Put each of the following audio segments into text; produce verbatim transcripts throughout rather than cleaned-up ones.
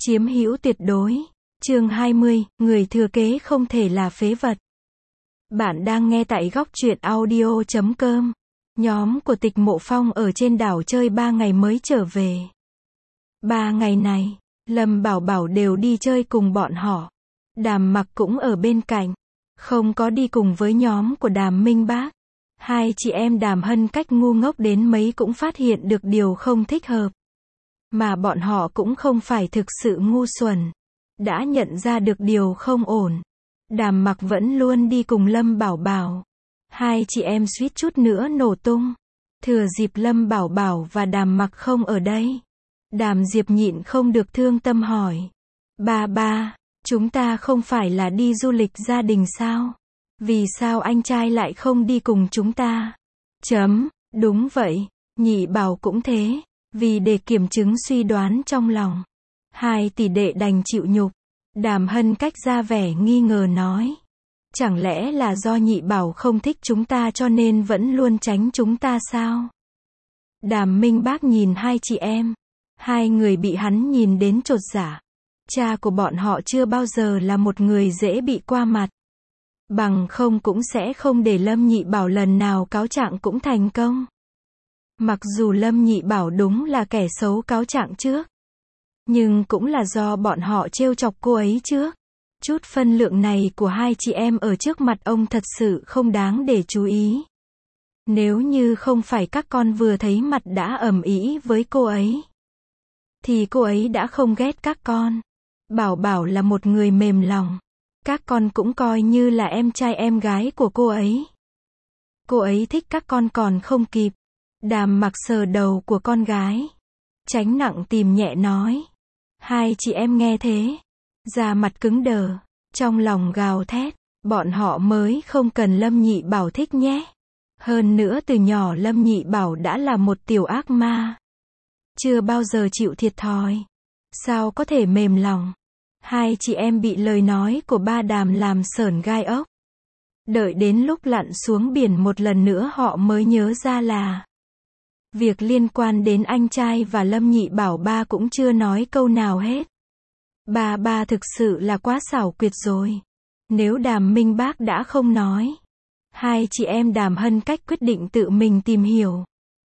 Chiếm hữu tuyệt đối. Chương hai mươi, người thừa kế không thể là phế vật. Bạn đang nghe tại góc truyện audio chấm com. Nhóm của Tịch Mộ Phong ở trên đảo chơi ba ngày mới trở về. Ba ngày này, Lâm Bảo Bảo đều đi chơi cùng bọn họ. Đàm Mặc cũng ở bên cạnh. Không có đi cùng với nhóm của Đàm Minh Bác. Hai chị em Đàm Hân Cách ngu ngốc đến mấy cũng phát hiện được điều không thích hợp. Mà bọn họ cũng không phải thực sự ngu xuẩn. Đã nhận ra được điều không ổn. Đàm Mặc vẫn luôn đi cùng Lâm Bảo Bảo. Hai chị em suýt chút nữa nổ tung. Thừa dịp Lâm Bảo Bảo và Đàm Mặc không ở đây. Đàm Diệp nhịn không được thương tâm hỏi. Ba ba, chúng ta không phải là đi du lịch gia đình sao? Vì sao anh trai lại không đi cùng chúng ta? Chấm, đúng vậy, Nhị Bảo cũng thế. Vì để kiểm chứng suy đoán trong lòng. Hai tỷ đệ đành chịu nhục. Đàm Hân Cách ra vẻ nghi ngờ nói. Chẳng lẽ là do Nhị Bảo không thích chúng ta cho nên vẫn luôn tránh chúng ta sao? Đàm Minh Bác nhìn hai chị em. Hai người bị hắn nhìn đến chột dạ. Cha của bọn họ chưa bao giờ là một người dễ bị qua mặt. Bằng không cũng sẽ không để Lâm Nhị Bảo lần nào cáo trạng cũng thành công. Mặc dù Lâm Nhị Bảo đúng là kẻ xấu cáo trạng trước. Nhưng cũng là do bọn họ trêu chọc cô ấy trước. Chút phân lượng này của hai chị em ở trước mặt ông thật sự không đáng để chú ý. Nếu như không phải các con vừa thấy mặt đã ầm ĩ với cô ấy. Thì cô ấy đã không ghét các con. Bảo Bảo là một người mềm lòng. Các con cũng coi như là em trai em gái của cô ấy. Cô ấy thích các con còn không kịp. Đàm Mặc sờ đầu của con gái. Tránh nặng tìm nhẹ nói. Hai chị em nghe thế. Da mặt cứng đờ. Trong lòng gào thét. Bọn họ mới không cần Lâm Nhị Bảo thích nhé. Hơn nữa từ nhỏ Lâm Nhị Bảo đã là một tiểu ác ma. Chưa bao giờ chịu thiệt thòi. Sao có thể mềm lòng. Hai chị em bị lời nói của ba Đàm làm sởn gai ốc. Đợi đến lúc lặn xuống biển một lần nữa họ mới nhớ ra là việc liên quan đến anh trai và Lâm Nhị Bảo ba cũng chưa nói câu nào hết. Ba ba thực sự là quá xảo quyệt rồi. Nếu Đàm Minh Bác đã không nói. Hai chị em Đàm Hân Cách quyết định tự mình tìm hiểu.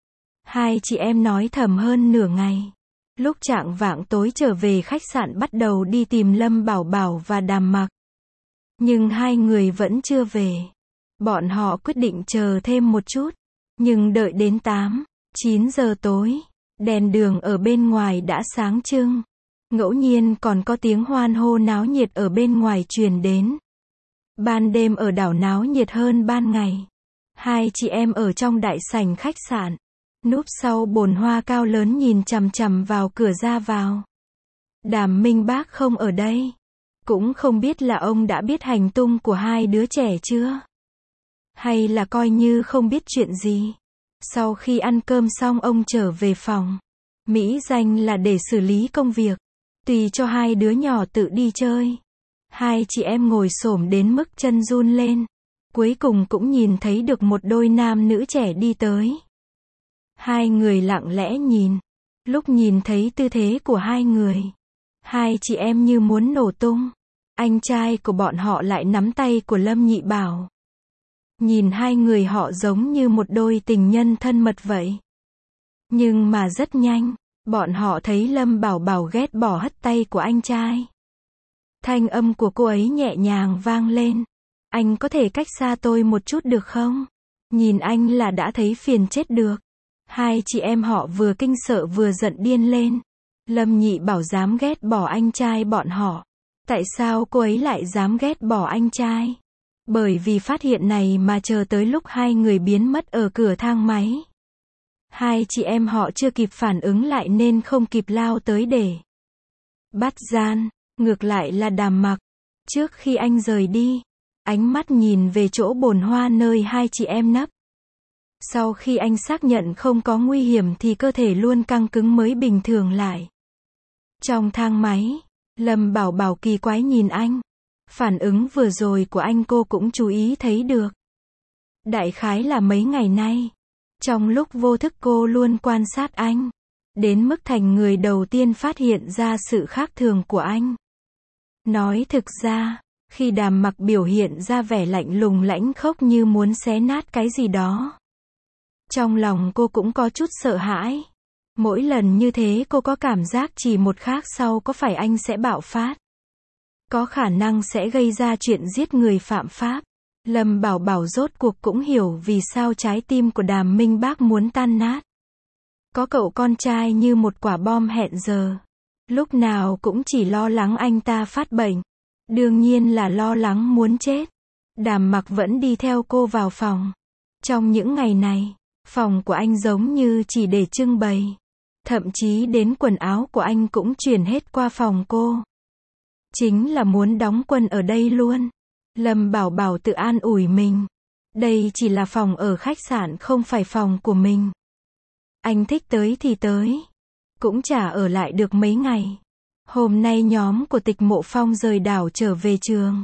Hai chị em nói thầm hơn nửa ngày. Lúc chạng vạng tối trở về khách sạn bắt đầu đi tìm Lâm Bảo Bảo và Đàm Mặc. Nhưng hai người vẫn chưa về. Bọn họ quyết định chờ thêm một chút. Nhưng đợi đến tám, chín giờ tối, đèn đường ở bên ngoài đã sáng trưng. Ngẫu nhiên còn có tiếng hoan hô náo nhiệt ở bên ngoài truyền đến. Ban đêm ở đảo náo nhiệt hơn ban ngày. Hai chị em ở trong đại sảnh khách sạn. Núp sau bồn hoa cao lớn nhìn chằm chằm vào cửa ra vào. Đàm Minh Bác không ở đây. Cũng không biết là ông đã biết hành tung của hai đứa trẻ chưa? Hay là coi như không biết chuyện gì? Sau khi ăn cơm xong ông trở về phòng. Mỹ danh là để xử lý công việc. Tùy cho hai đứa nhỏ tự đi chơi. Hai chị em ngồi xổm đến mức chân run lên. Cuối cùng cũng nhìn thấy được một đôi nam nữ trẻ đi tới. Hai người lặng lẽ nhìn. Lúc nhìn thấy tư thế của hai người. Hai chị em như muốn nổ tung. Anh trai của bọn họ lại nắm tay của Lâm Nhị Bảo. Nhìn hai người họ giống như một đôi tình nhân thân mật vậy. Nhưng mà rất nhanh, bọn họ thấy Lâm Bảo Bảo ghét bỏ hất tay của anh trai. Thanh âm của cô ấy nhẹ nhàng vang lên. Anh có thể cách xa tôi một chút được không? Nhìn anh là đã thấy phiền chết được. Hai chị em họ vừa kinh sợ vừa giận điên lên. Lâm Nhị Bảo dám ghét bỏ anh trai bọn họ. Tại sao cô ấy lại dám ghét bỏ anh trai? Bởi vì phát hiện này mà chờ tới lúc hai người biến mất ở cửa thang máy. Hai chị em họ chưa kịp phản ứng lại nên không kịp lao tới để bắt gian. Ngược lại là Đàm Mặc. Trước khi anh rời đi, ánh mắt nhìn về chỗ bồn hoa nơi hai chị em nấp. Sau khi anh xác nhận không có nguy hiểm thì cơ thể luôn căng cứng mới bình thường lại. Trong thang máy, Lâm Bảo Bảo kỳ quái nhìn anh. Phản ứng vừa rồi của anh cô cũng chú ý thấy được. Đại khái là mấy ngày nay, trong lúc vô thức cô luôn quan sát anh. đến mức thành người đầu tiên phát hiện ra sự khác thường của anh. Nói thực ra, khi Đàm Mặc biểu hiện ra vẻ lạnh lùng lãnh khốc như muốn xé nát cái gì đó, trong lòng cô cũng có chút sợ hãi. Mỗi lần như thế cô có cảm giác chỉ một khắc sau có phải anh sẽ bạo phát, có khả năng sẽ gây ra chuyện giết người phạm pháp. Lâm Bảo Bảo rốt cuộc cũng hiểu vì sao trái tim của Đàm Minh Bác muốn tan nát. Có cậu con trai như một quả bom hẹn giờ, lúc nào cũng chỉ lo lắng anh ta phát bệnh, đương nhiên là lo lắng muốn chết. Đàm Mặc vẫn đi theo cô vào phòng. Trong những ngày này, phòng của anh giống như chỉ để trưng bày, thậm chí đến quần áo của anh cũng chuyển hết qua phòng cô. Chính là muốn đóng quân ở đây luôn. Lâm Bảo Bảo tự an ủi mình. Đây chỉ là phòng ở khách sạn không phải phòng của mình. Anh thích tới thì tới. Cũng chả ở lại được mấy ngày. Hôm nay nhóm của Tịch Mộ Phong rời đảo trở về trường.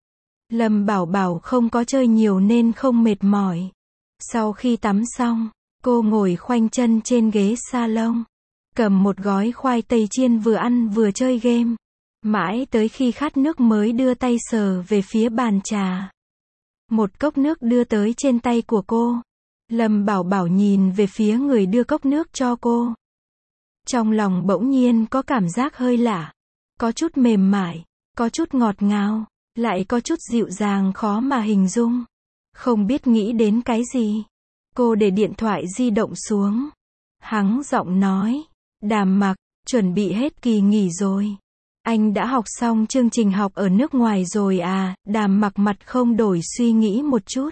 Lâm Bảo Bảo không có chơi nhiều nên không mệt mỏi. Sau khi tắm xong, cô ngồi khoanh chân trên ghế salon, cầm một gói khoai tây chiên vừa ăn vừa chơi game. Mãi tới khi khát nước mới đưa tay sờ về phía bàn trà. Một cốc nước đưa tới trên tay của cô. Lâm Bảo Bảo nhìn về phía người đưa cốc nước cho cô. Trong lòng bỗng nhiên có cảm giác hơi lạ. Có chút mềm mại, có chút ngọt ngào, lại có chút dịu dàng khó mà hình dung. Không biết nghĩ đến cái gì. Cô để điện thoại di động xuống. Hắng giọng nói. Đàm Mặc, chuẩn bị hết kỳ nghỉ rồi. Anh đã học xong chương trình học ở nước ngoài rồi à? Đàm Mặc mặt không đổi suy nghĩ một chút.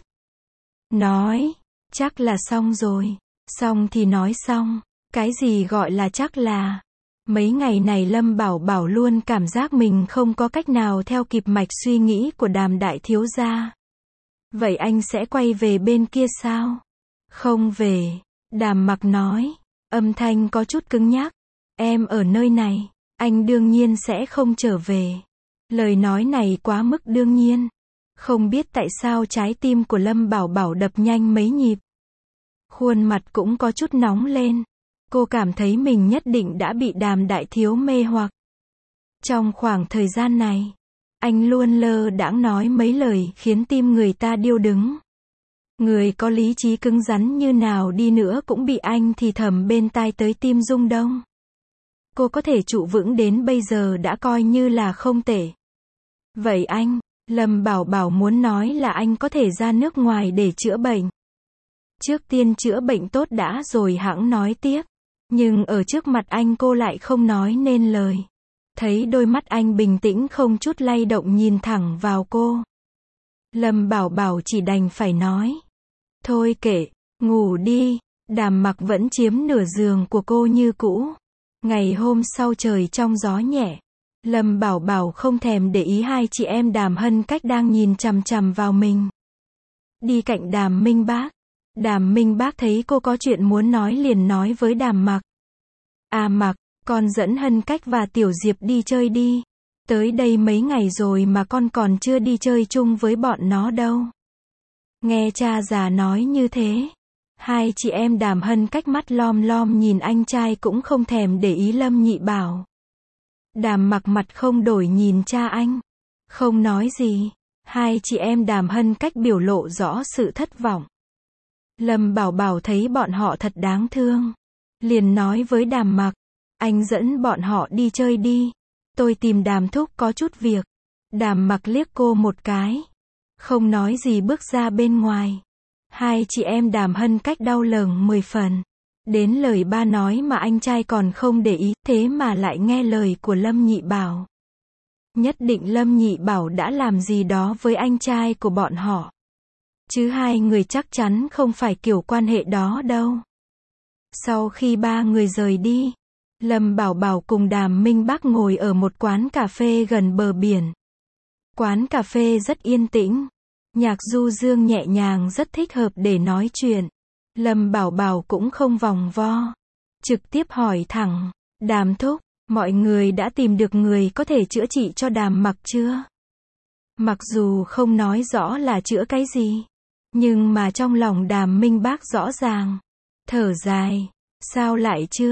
Nói, chắc là xong rồi. Xong thì nói xong. Cái gì gọi là chắc là. Mấy ngày này Lâm Bảo Bảo luôn cảm giác mình không có cách nào theo kịp mạch suy nghĩ của Đàm đại thiếu gia. Vậy anh sẽ quay về bên kia sao? Không về. Đàm Mặc nói. Âm thanh có chút cứng nhắc. Em ở nơi này. Anh đương nhiên sẽ không trở về. Lời nói này quá mức đương nhiên. Không biết tại sao trái tim của Lâm Bảo Bảo đập nhanh mấy nhịp. Khuôn mặt cũng có chút nóng lên. Cô cảm thấy mình nhất định đã bị Đàm đại thiếu mê hoặc. Trong khoảng thời gian này, anh luôn lơ đãng nói mấy lời khiến tim người ta điêu đứng. Người có lý trí cứng rắn như nào đi nữa cũng bị anh thì thầm bên tai tới tim rung động. Cô có thể trụ vững đến bây giờ đã coi như là không tệ. Vậy anh, Lâm Bảo Bảo muốn nói là anh có thể ra nước ngoài để chữa bệnh. Trước tiên chữa bệnh tốt đã rồi hẵng nói tiếp. Nhưng ở trước mặt anh cô lại không nói nên lời. Thấy đôi mắt anh bình tĩnh không chút lay động nhìn thẳng vào cô. Lâm Bảo Bảo chỉ đành phải nói. Thôi kệ, ngủ đi. Đàm Mặc vẫn chiếm nửa giường của cô như cũ. Ngày hôm sau trời trong gió nhẹ. Lâm Bảo Bảo không thèm để ý hai chị em Đàm Hân Cách đang nhìn chằm chằm vào mình. Đi cạnh Đàm Minh Bác. Đàm Minh Bác thấy cô có chuyện muốn nói liền nói với Đàm Mặc. À Mặc, con dẫn Hân Cách và Tiểu Diệp đi chơi đi. Tới đây mấy ngày rồi mà con còn chưa đi chơi chung với bọn nó đâu. Nghe cha già nói như thế. Hai chị em Đàm Hân Cách mắt lom lom nhìn anh trai cũng không thèm để ý Lâm Nhị Bảo. Đàm Mặc mặt không đổi nhìn cha anh. Không nói gì. Hai chị em Đàm Hân Cách biểu lộ rõ sự thất vọng. Lâm Bảo Bảo thấy bọn họ thật đáng thương. Liền nói với Đàm Mặc. Anh dẫn bọn họ đi chơi đi. Tôi tìm Đàm thúc có chút việc. Đàm Mặc liếc cô một cái. Không nói gì bước ra bên ngoài. Hai chị em Đàm Hân Cách đau lòng mười phần. Đến lời ba nói mà anh trai còn không để ý, thế mà lại nghe lời của Lâm Nhị Bảo. Nhất định Lâm Nhị Bảo đã làm gì đó với anh trai của bọn họ. Chứ hai người chắc chắn không phải kiểu quan hệ đó đâu. Sau khi ba người rời đi, Lâm Bảo Bảo cùng Đàm Minh Bác ngồi ở một quán cà phê gần bờ biển. Quán cà phê rất yên tĩnh. Nhạc du dương nhẹ nhàng rất thích hợp để nói chuyện. Lâm Bảo Bảo cũng không vòng vo. Trực tiếp hỏi thẳng. Đàm thúc, mọi người đã tìm được người có thể chữa trị cho Đàm Mặc chưa? Mặc dù không nói rõ là chữa cái gì. Nhưng mà trong lòng Đàm Minh Bác rõ ràng. Thở dài. Sao lại chưa?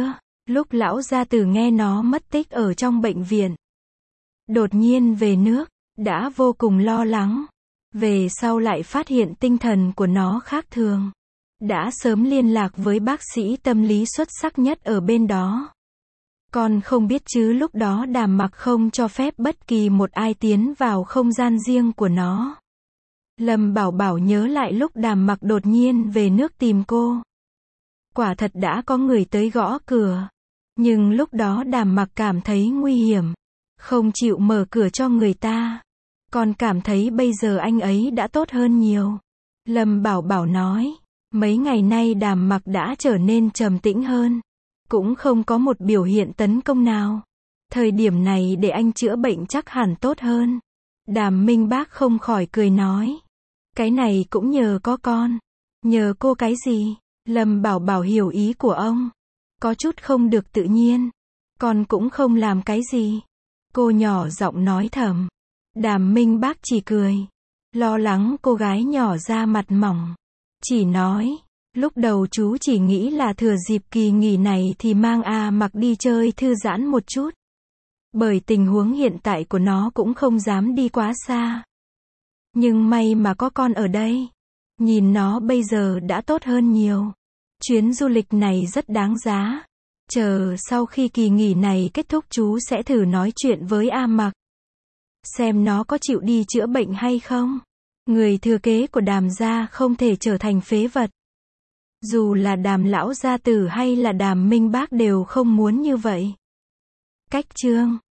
Lúc lão gia tử nghe nó mất tích ở trong bệnh viện, đột nhiên về nước, đã vô cùng lo lắng. Về sau lại phát hiện tinh thần của nó khác thường. Đã sớm liên lạc với bác sĩ tâm lý xuất sắc nhất ở bên đó. Con không biết chứ lúc đó Đàm Mặc không cho phép bất kỳ một ai tiến vào không gian riêng của nó. Lâm Bảo Bảo nhớ lại lúc Đàm Mặc đột nhiên về nước tìm cô. Quả thật đã có người tới gõ cửa. Nhưng lúc đó Đàm Mặc cảm thấy nguy hiểm. Không chịu mở cửa cho người ta. Con cảm thấy bây giờ anh ấy đã tốt hơn nhiều. Lâm Bảo Bảo nói. Mấy ngày nay Đàm Mặc đã trở nên trầm tĩnh hơn. Cũng không có một biểu hiện tấn công nào. Thời điểm này để anh chữa bệnh chắc hẳn tốt hơn. Đàm Minh Bác không khỏi cười nói. Cái này cũng nhờ có con. Nhờ cô cái gì? Lâm Bảo Bảo hiểu ý của ông. Có chút không được tự nhiên. Con cũng không làm cái gì. Cô nhỏ giọng nói thầm. Đàm Minh Bác chỉ cười. Lo lắng cô gái nhỏ ra mặt mỏng. Chỉ nói. Lúc đầu chú chỉ nghĩ là thừa dịp kỳ nghỉ này thì mang A Mặc đi chơi thư giãn một chút. Bởi tình huống hiện tại của nó cũng không dám đi quá xa. Nhưng may mà có con ở đây. Nhìn nó bây giờ đã tốt hơn nhiều. Chuyến du lịch này rất đáng giá. Chờ sau khi kỳ nghỉ này kết thúc chú sẽ thử nói chuyện với A Mặc. Xem nó có chịu đi chữa bệnh hay không. Người thừa kế của Đàm gia không thể trở thành phế vật. Dù là Đàm lão gia tử hay là Đàm Minh Bác đều không muốn như vậy. Cách chương